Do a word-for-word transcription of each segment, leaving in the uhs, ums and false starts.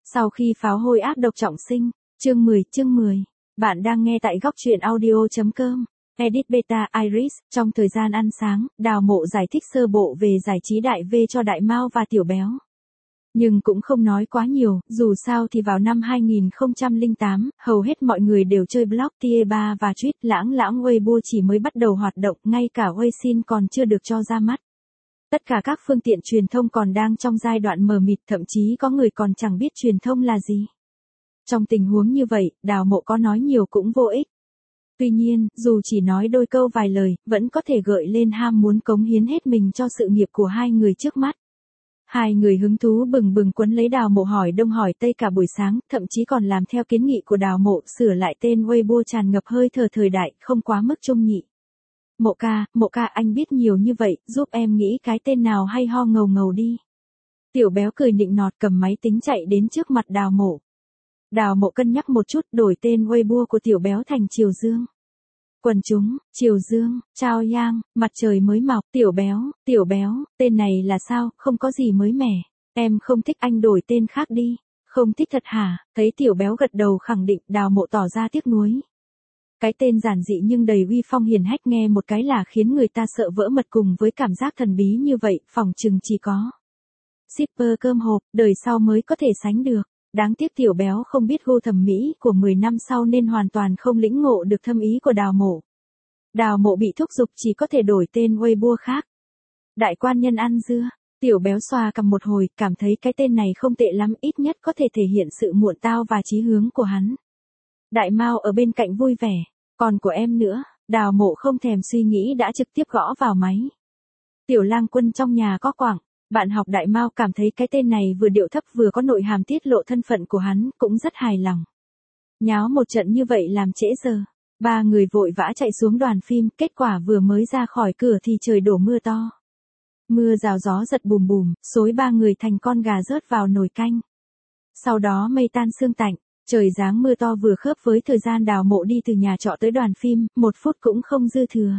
Sau khi pháo hôi ác độc trọng sinh, chương mười, chương mười. Bạn đang nghe tại góc truyện audio chấm com. Edit Beta Iris, trong thời gian ăn sáng, Đào Mộ giải thích sơ bộ về giải trí đại V cho Đại Mao và Tiểu Béo. Nhưng cũng không nói quá nhiều, dù sao thì vào năm hai nghìn không trăm lẻ tám, hầu hết mọi người đều chơi blog Tie ba và tweet lãng lãng Weibo chỉ mới bắt đầu hoạt động, ngay cả Weixin còn chưa được cho ra mắt. Tất cả các phương tiện truyền thông còn đang trong giai đoạn mờ mịt, thậm chí có người còn chẳng biết truyền thông là gì. Trong tình huống như vậy, Đào Mộ có nói nhiều cũng vô ích. Tuy nhiên, dù chỉ nói đôi câu vài lời, vẫn có thể gợi lên ham muốn cống hiến hết mình cho sự nghiệp của hai người trước mắt. Hai người hứng thú bừng bừng quấn lấy Đào Mộ hỏi đông hỏi tây cả buổi sáng, thậm chí còn làm theo kiến nghị của Đào Mộ, sửa lại tên Weibo tràn ngập hơi thở thời đại, không quá mức trung nhị. Mộ ca, Mộ ca anh biết nhiều như vậy, giúp em nghĩ cái tên nào hay ho ngầu ngầu đi. Tiểu Béo cười nịnh nọt cầm máy tính chạy đến trước mặt Đào Mộ. Đào Mộ cân nhắc một chút, đổi tên Weibo của Tiểu Béo thành Triều Dương. Quần chúng, Triều Dương, Chao Yang, mặt trời mới mọc, Tiểu Béo, Tiểu Béo, tên này là sao, không có gì mới mẻ. Em không thích anh đổi tên khác đi. Không thích thật hả? Thấy Tiểu Béo gật đầu khẳng định, Đào Mộ tỏ ra tiếc nuối. Cái tên giản dị nhưng đầy uy phong hiển hách nghe một cái là khiến người ta sợ vỡ mật, cùng với cảm giác thần bí như vậy, phỏng chừng chỉ có shipper cơm hộp, đời sau mới có thể sánh được. Đáng tiếc Tiểu Béo không biết gu thẩm mỹ của mười năm sau nên hoàn toàn không lĩnh ngộ được thâm ý của Đào Mộ. Đào Mộ bị thúc giục chỉ có thể đổi tên Weibo khác. Đại quan nhân ăn dưa, Tiểu Béo xoa cằm một hồi, cảm thấy cái tên này không tệ lắm, ít nhất có thể thể hiện sự muộn tao và chí hướng của hắn. Đại Mao ở bên cạnh vui vẻ, còn của em nữa. Đào Mộ không thèm suy nghĩ đã trực tiếp gõ vào máy. Tiểu Lang Quân trong nhà có quảng. Bạn học Đại Mao cảm thấy cái tên này vừa điệu thấp vừa có nội hàm tiết lộ thân phận của hắn, cũng rất hài lòng. Nháo một trận như vậy làm trễ giờ. Ba người vội vã chạy xuống đoàn phim, kết quả vừa mới ra khỏi cửa thì trời đổ mưa to. Mưa rào gió giật bùm bùm, xối ba người thành con gà rớt vào nồi canh. Sau đó mây tan sương tạnh, trời giáng mưa to vừa khớp với thời gian Đào Mộ đi từ nhà trọ tới đoàn phim, một phút cũng không dư thừa.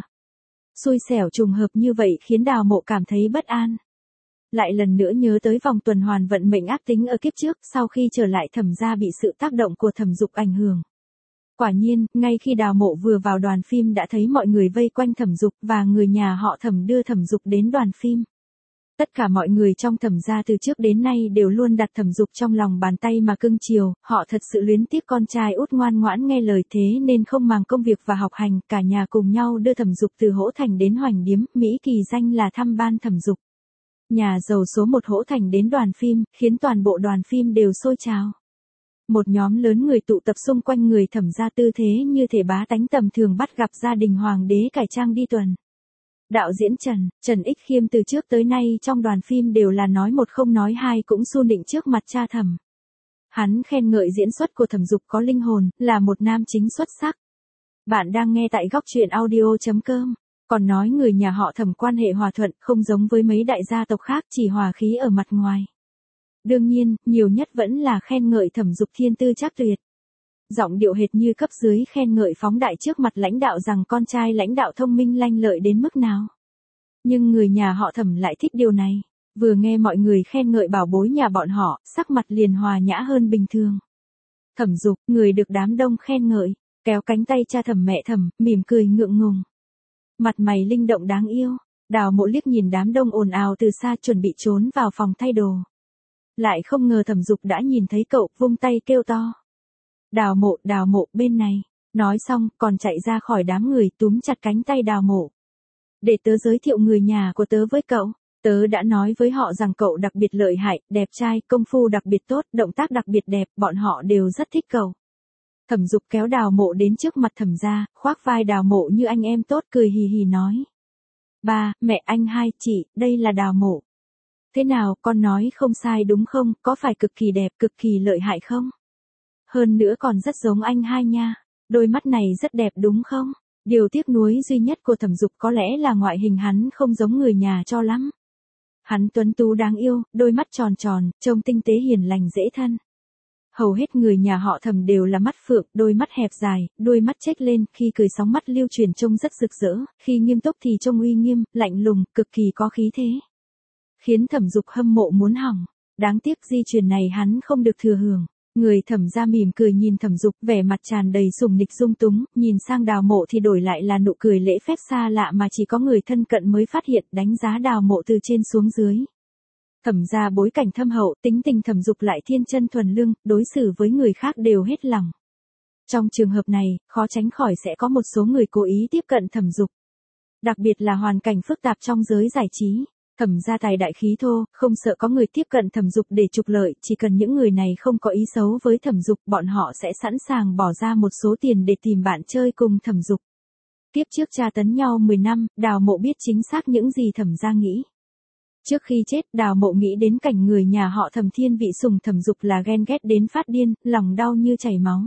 Xui xẻo trùng hợp như vậy khiến Đào Mộ cảm thấy bất an. Lại lần nữa nhớ tới vòng tuần hoàn vận mệnh ác tính ở kiếp trước, sau khi trở lại Thẩm gia bị sự tác động của Thẩm Dục ảnh hưởng. Quả nhiên, ngay khi Đào Mộ vừa vào đoàn phim đã thấy mọi người vây quanh Thẩm Dục và người nhà họ Thẩm đưa Thẩm Dục đến đoàn phim. Tất cả mọi người trong Thẩm gia từ trước đến nay đều luôn đặt Thẩm Dục trong lòng bàn tay mà cưng chiều, họ thật sự luyến tiếc con trai út ngoan ngoãn nghe lời, thế nên không màng công việc và học hành, cả nhà cùng nhau đưa Thẩm Dục từ Hỗ Thành đến Hoành Điếm, Mỹ kỳ danh là thăm ban Thẩm Dục. Nhà giàu số một Hỗ Thành đến đoàn phim, khiến toàn bộ đoàn phim đều sôi trào. Một nhóm lớn người tụ tập xung quanh người Thẩm gia, tư thế như thể bá tánh tầm thường bắt gặp gia đình hoàng đế cải trang đi tuần. Đạo diễn Trần, Trần Ích Khiêm từ trước tới nay trong đoàn phim đều là nói một không nói hai, cũng su nịnh trước mặt cha Thẩm. Hắn khen ngợi diễn xuất của Thẩm Dục có linh hồn, là một nam chính xuất sắc. Bạn đang nghe tại góc truyện audio chấm com. Còn nói người nhà họ Thẩm quan hệ hòa thuận, không giống với mấy đại gia tộc khác, chỉ hòa khí ở mặt ngoài. Đương nhiên, nhiều nhất vẫn là khen ngợi Thẩm Dục thiên tư trác tuyệt. Giọng điệu hệt như cấp dưới khen ngợi phóng đại trước mặt lãnh đạo rằng con trai lãnh đạo thông minh lanh lợi đến mức nào. Nhưng người nhà họ Thẩm lại thích điều này. Vừa nghe mọi người khen ngợi bảo bối nhà bọn họ, sắc mặt liền hòa nhã hơn bình thường. Thẩm Dục, người được đám đông khen ngợi, kéo cánh tay cha Thẩm mẹ Thẩm, mỉm cười ngượng ngùng. Mặt mày linh động đáng yêu. Đào Mộ liếc nhìn đám đông ồn ào từ xa, chuẩn bị trốn vào phòng thay đồ. Lại không ngờ Thẩm Dục đã nhìn thấy cậu, vung tay kêu to. Đào Mộ, Đào Mộ, bên này. Nói xong, còn chạy ra khỏi đám người, túm chặt cánh tay Đào Mộ. Để tớ giới thiệu người nhà của tớ với cậu. Tớ đã nói với họ rằng cậu đặc biệt lợi hại, đẹp trai, công phu đặc biệt tốt, động tác đặc biệt đẹp, bọn họ đều rất thích cậu. Thẩm Dục kéo Đào Mộ đến trước mặt Thẩm gia, khoác vai Đào Mộ như anh em tốt, cười hì hì nói. Ba, mẹ, anh hai, chị, đây là Đào Mộ. Thế nào, con nói không sai đúng không, có phải cực kỳ đẹp, cực kỳ lợi hại không? Hơn nữa còn rất giống anh hai nha, đôi mắt này rất đẹp đúng không? Điều tiếc nuối duy nhất của Thẩm Dục có lẽ là ngoại hình hắn không giống người nhà cho lắm. Hắn tuấn tú đáng yêu, đôi mắt tròn tròn, trông tinh tế hiền lành dễ thân. Hầu hết người nhà họ Thẩm đều là mắt phượng, đôi mắt hẹp dài, đuôi mắt chếch lên, khi cười sóng mắt lưu truyền trông rất rực rỡ, khi nghiêm túc thì trông uy nghiêm, lạnh lùng, cực kỳ có khí thế. Khiến Thẩm Dục hâm mộ muốn hỏng. Đáng tiếc di truyền này hắn không được thừa hưởng. Người Thẩm gia mỉm cười nhìn Thẩm Dục, vẻ mặt tràn đầy sùng nịch dung túng, nhìn sang Đào Mộ thì đổi lại là nụ cười lễ phép xa lạ mà chỉ có người thân cận mới phát hiện, đánh giá Đào Mộ từ trên xuống dưới. Thẩm gia bối cảnh thâm hậu, tính tình Thẩm Dục lại thiên chân thuần lương, đối xử với người khác đều hết lòng. Trong trường hợp này, khó tránh khỏi sẽ có một số người cố ý tiếp cận Thẩm Dục. Đặc biệt là hoàn cảnh phức tạp trong giới giải trí. Thẩm gia tài đại khí thô, không sợ có người tiếp cận Thẩm Dục để trục lợi, chỉ cần những người này không có ý xấu với Thẩm Dục, bọn họ sẽ sẵn sàng bỏ ra một số tiền để tìm bạn chơi cùng Thẩm Dục. Tiếp trước tra tấn nhau mười năm, Đào Mộ biết chính xác những gì Thẩm gia nghĩ. Trước khi chết, Đào Mộ nghĩ đến cảnh người nhà họ Thẩm thiên vị sủng Thẩm Dục là ghen ghét đến phát điên, lòng đau như chảy máu.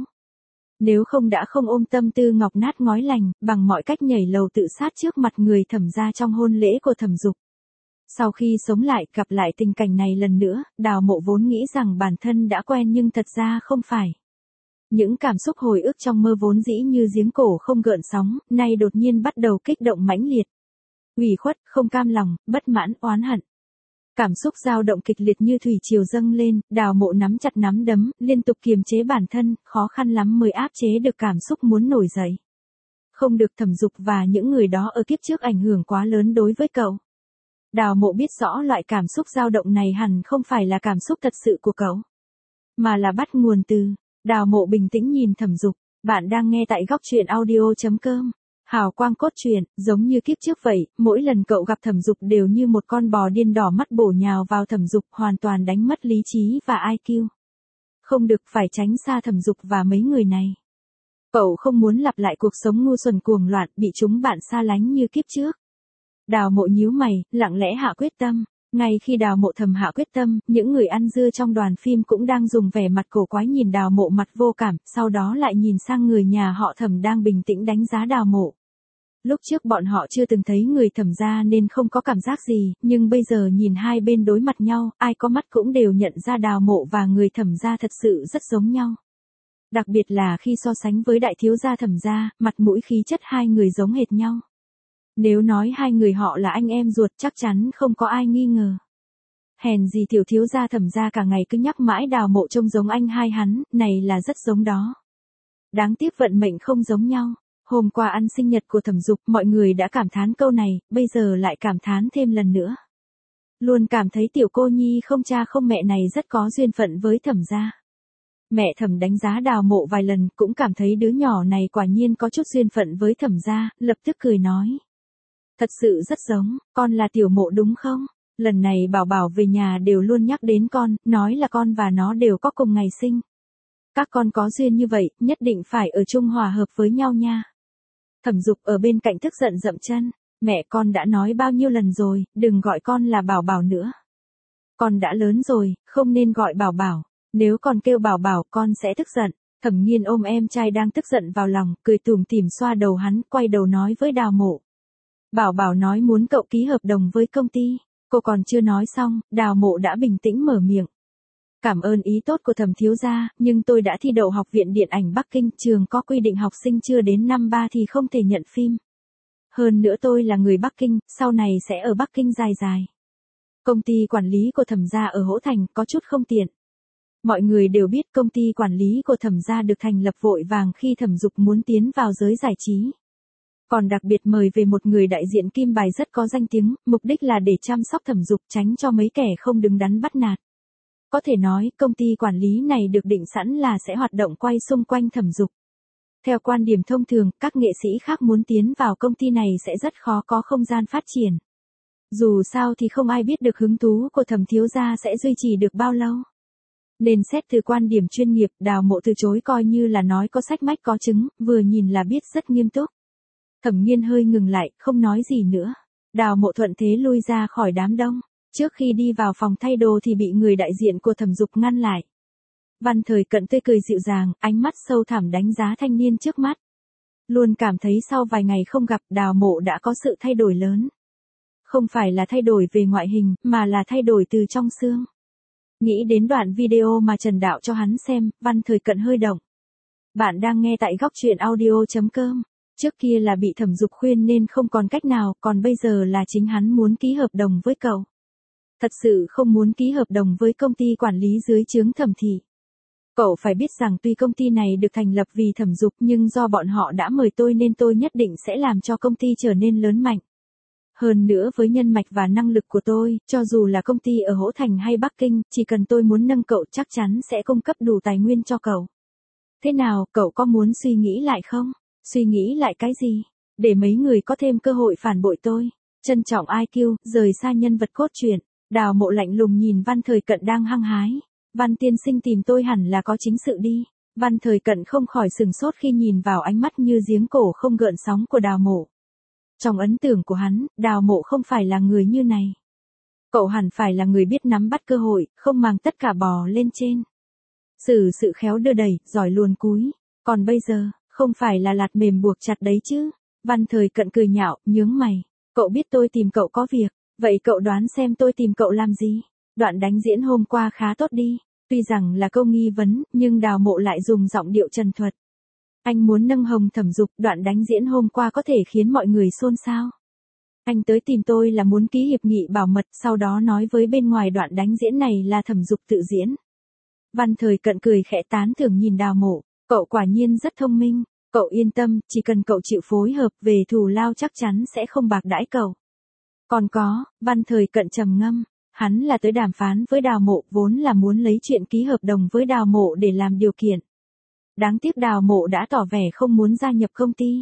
Nếu không đã không ôm tâm tư ngọc nát ngói lành, bằng mọi cách nhảy lầu tự sát trước mặt người Thẩm gia trong hôn lễ của Thẩm Dục. Sau khi sống lại, gặp lại tình cảnh này lần nữa, Đào Mộ vốn nghĩ rằng bản thân đã quen nhưng thật ra không phải. Những cảm xúc hồi ức trong mơ vốn dĩ như giếng cổ không gợn sóng, nay đột nhiên bắt đầu kích động mãnh liệt. Ủy khuất, không cam lòng, bất mãn, oán hận. Cảm xúc dao động kịch liệt như thủy triều dâng lên, Đào Mộ nắm chặt nắm đấm, liên tục kiềm chế bản thân, khó khăn lắm mới áp chế được cảm xúc muốn nổi dậy. Không được Thẩm Dục và những người đó ở kiếp trước ảnh hưởng quá lớn đối với cậu. Đào Mộ biết rõ loại cảm xúc dao động này hẳn không phải là cảm xúc thật sự của cậu, mà là bắt nguồn từ. Đào Mộ bình tĩnh nhìn Thẩm Dục, bạn đang nghe tại góc truyện audio chấm com. Hào quang cốt truyện, giống như kiếp trước vậy, mỗi lần cậu gặp Thẩm Dục đều như một con bò điên đỏ mắt bổ nhào vào Thẩm Dục, hoàn toàn đánh mất lý trí và i kiu. Không được, phải tránh xa Thẩm Dục và mấy người này. Cậu không muốn lặp lại cuộc sống ngu xuẩn cuồng loạn, bị chúng bạn xa lánh như kiếp trước. Đào Mộ nhíu mày, lặng lẽ hạ quyết tâm. Ngay khi Đào Mộ thầm hạ quyết tâm, những người ăn dưa trong đoàn phim cũng đang dùng vẻ mặt cổ quái nhìn Đào Mộ mặt vô cảm, sau đó lại nhìn sang người nhà họ Thẩm đang bình tĩnh đánh giá Đào Mộ. Lúc trước bọn họ chưa từng thấy người Thẩm gia nên không có cảm giác gì, nhưng bây giờ nhìn hai bên đối mặt nhau, ai có mắt cũng đều nhận ra Đào Mộ và người Thẩm gia thật sự rất giống nhau. Đặc biệt là khi so sánh với đại thiếu gia Thẩm gia, mặt mũi khí chất hai người giống hệt nhau. Nếu nói hai người họ là anh em ruột chắc chắn không có ai nghi ngờ. Hèn gì tiểu thiếu gia Thẩm gia cả ngày cứ nhắc mãi Đào Mộ trông giống anh hai hắn, này là rất giống đó. Đáng tiếc vận mệnh không giống nhau. Hôm qua ăn sinh nhật của Thẩm Dục, mọi người đã cảm thán câu này, bây giờ lại cảm thán thêm lần nữa. Luôn cảm thấy tiểu cô nhi không cha không mẹ này rất có duyên phận với Thẩm gia. Mẹ Thẩm đánh giá Đào Mộ vài lần, cũng cảm thấy đứa nhỏ này quả nhiên có chút duyên phận với Thẩm gia, lập tức cười nói. Thật sự rất giống, con là tiểu Mộ đúng không? Lần này Bảo Bảo về nhà đều luôn nhắc đến con, nói là con và nó đều có cùng ngày sinh. Các con có duyên như vậy, nhất định phải ở chung hòa hợp với nhau nha. Thẩm Dục ở bên cạnh tức giận dậm chân, mẹ con đã nói bao nhiêu lần rồi, đừng gọi con là Bảo Bảo nữa. Con đã lớn rồi, không nên gọi Bảo Bảo, nếu con kêu Bảo Bảo con sẽ tức giận. Thẩm Nghiên ôm em trai đang tức giận vào lòng, cười tủm tỉm xoa đầu hắn, quay đầu nói với Đào Mộ. Bảo Bảo nói muốn cậu ký hợp đồng với công ty, cô còn chưa nói xong, Đào Mộ đã bình tĩnh mở miệng. Cảm ơn ý tốt của Thẩm thiếu gia, nhưng tôi đã thi đậu Học viện Điện ảnh Bắc Kinh, trường có quy định học sinh chưa đến năm ba thì không thể nhận phim. Hơn nữa tôi là người Bắc Kinh, sau này sẽ ở Bắc Kinh dài dài. Công ty quản lý của Thẩm gia ở Hỗ Thành có chút không tiện. Mọi người đều biết công ty quản lý của Thẩm gia được thành lập vội vàng khi Thẩm Dục muốn tiến vào giới giải trí. Còn đặc biệt mời về một người đại diện kim bài rất có danh tiếng, mục đích là để chăm sóc Thẩm Dục tránh cho mấy kẻ không đứng đắn bắt nạt. Có thể nói, công ty quản lý này được định sẵn là sẽ hoạt động quay xung quanh Thẩm Dục. Theo quan điểm thông thường, các nghệ sĩ khác muốn tiến vào công ty này sẽ rất khó có không gian phát triển. Dù sao thì không ai biết được hứng thú của Thẩm thiếu gia sẽ duy trì được bao lâu. Nên xét từ quan điểm chuyên nghiệp, Đào Mộ từ chối coi như là nói có sách mách có chứng, vừa nhìn là biết rất nghiêm túc. Thẩm Nghiên hơi ngừng lại, không nói gì nữa. Đào Mộ thuận thế lui ra khỏi đám đông. Trước khi đi vào phòng thay đồ thì bị người đại diện của Thẩm Dục ngăn lại. Văn Thời Cận tươi cười dịu dàng, ánh mắt sâu thẳm đánh giá thanh niên trước mắt. Luôn cảm thấy sau vài ngày không gặp, Đào Mộ đã có sự thay đổi lớn. Không phải là thay đổi về ngoại hình, mà là thay đổi từ trong xương. Nghĩ đến đoạn video mà Trần Đạo cho hắn xem, Văn Thời Cận hơi động. Bạn đang nghe tại góc truyện audio chấm com. Trước kia là bị Thẩm Dục khuyên nên không còn cách nào, còn bây giờ là chính hắn muốn ký hợp đồng với cậu. Thật sự không muốn ký hợp đồng với công ty quản lý dưới trướng Thẩm Thị. Cậu phải biết rằng tuy công ty này được thành lập vì Thẩm Dục nhưng do bọn họ đã mời tôi nên tôi nhất định sẽ làm cho công ty trở nên lớn mạnh. Hơn nữa với nhân mạch và năng lực của tôi, cho dù là công ty ở Hỗ Thành hay Bắc Kinh, chỉ cần tôi muốn nâng cậu chắc chắn sẽ cung cấp đủ tài nguyên cho cậu. Thế nào, cậu có muốn suy nghĩ lại không? Suy nghĩ lại cái gì? Để mấy người có thêm cơ hội phản bội tôi. Trân trọng i kiu, rời xa nhân vật cốt truyện. Đào Mộ lạnh lùng nhìn Văn Thời Cận đang hăng hái. Văn tiên sinh tìm tôi hẳn là có chính sự đi. Văn Thời Cận không khỏi sừng sốt khi nhìn vào ánh mắt như giếng cổ không gợn sóng của Đào Mộ. Trong ấn tượng của hắn, Đào Mộ không phải là người như này. Cậu hẳn phải là người biết nắm bắt cơ hội, không mang tất cả bò lên trên. Xử sự khéo đưa đẩy, giỏi luồn cúi. Còn bây giờ, không phải là lạt mềm buộc chặt đấy chứ. Văn Thời Cận cười nhạo, nhướng mày. Cậu biết tôi tìm cậu có việc, vậy cậu đoán xem tôi tìm cậu làm gì? Đoạn đánh diễn hôm qua khá tốt đi. Tuy rằng là câu nghi vấn, nhưng Đào Mộ lại dùng giọng điệu trần thuật. Anh muốn nâng hồng Thẩm Dục, đoạn đánh diễn hôm qua có thể khiến mọi người xôn xao. Anh tới tìm tôi là muốn ký hiệp nghị bảo mật, sau đó nói với bên ngoài đoạn đánh diễn này là Thẩm Dục tự diễn. Văn Thời Cận cười khẽ tán thưởng nhìn Đào Mộ, cậu quả nhiên rất thông minh, cậu yên tâm, chỉ cần cậu chịu phối hợp về thù lao chắc chắn sẽ không bạc đãi cậu. Còn có, Văn Thời Cận trầm ngâm, hắn là tới đàm phán với Đào Mộ, vốn là muốn lấy chuyện ký hợp đồng với Đào Mộ để làm điều kiện. Đáng tiếc Đào Mộ đã tỏ vẻ không muốn gia nhập công ty.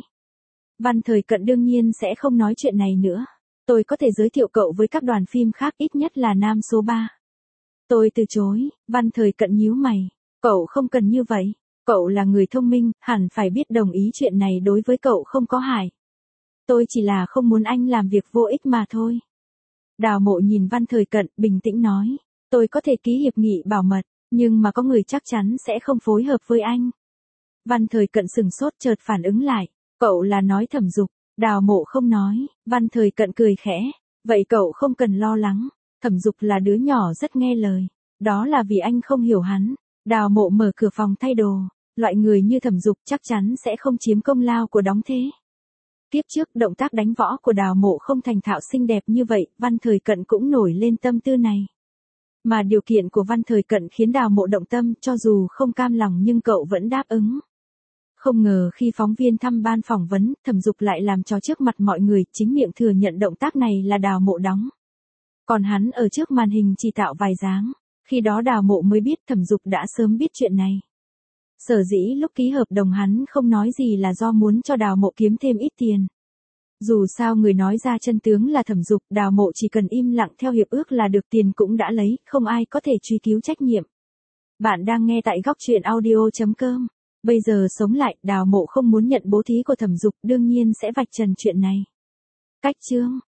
Văn Thời Cận đương nhiên sẽ không nói chuyện này nữa. Tôi có thể giới thiệu cậu với các đoàn phim khác, ít nhất là nam số ba. Tôi từ chối. Văn Thời Cận nhíu mày. Cậu không cần như vậy. Cậu là người thông minh, hẳn phải biết đồng ý chuyện này đối với cậu không có hại. Tôi chỉ là không muốn anh làm việc vô ích mà thôi. Đào Mộ nhìn Văn Thời Cận, bình tĩnh nói. Tôi có thể ký hiệp nghị bảo mật, nhưng mà có người chắc chắn sẽ không phối hợp với anh. Văn Thời Cận sừng sốt chợt phản ứng lại. Cậu là nói Thẩm Dục. Đào Mộ không nói. Văn Thời Cận cười khẽ. Vậy cậu không cần lo lắng. Thẩm Dục là đứa nhỏ rất nghe lời. Đó là vì anh không hiểu hắn. Đào Mộ mở cửa phòng thay đồ. Loại người như Thẩm Dục chắc chắn sẽ không chiếm công lao của đóng thế. Tiếp trước động tác đánh võ của Đào Mộ không thành thạo xinh đẹp như vậy, Văn Thời Cận cũng nổi lên tâm tư này. Mà điều kiện của Văn Thời Cận khiến Đào Mộ động tâm, cho dù không cam lòng nhưng cậu vẫn đáp ứng. Không ngờ khi phóng viên thăm ban phỏng vấn, Thẩm Dục lại làm cho trước mặt mọi người, chính miệng thừa nhận động tác này là Đào Mộ đóng. Còn hắn ở trước màn hình chỉ tạo vài dáng, khi đó Đào Mộ mới biết Thẩm Dục đã sớm biết chuyện này. Sở dĩ lúc ký hợp đồng hắn không nói gì là do muốn cho Đào Mộ kiếm thêm ít tiền. Dù sao người nói ra chân tướng là Thẩm Dục, Đào Mộ chỉ cần im lặng theo hiệp ước là được, tiền cũng đã lấy, không ai có thể truy cứu trách nhiệm. Bạn đang nghe tại góc truyện audio chấm com. Bây giờ sống lại, Đào Mộ không muốn nhận bố thí của Thẩm Dục, đương nhiên sẽ vạch trần chuyện này. Cách chương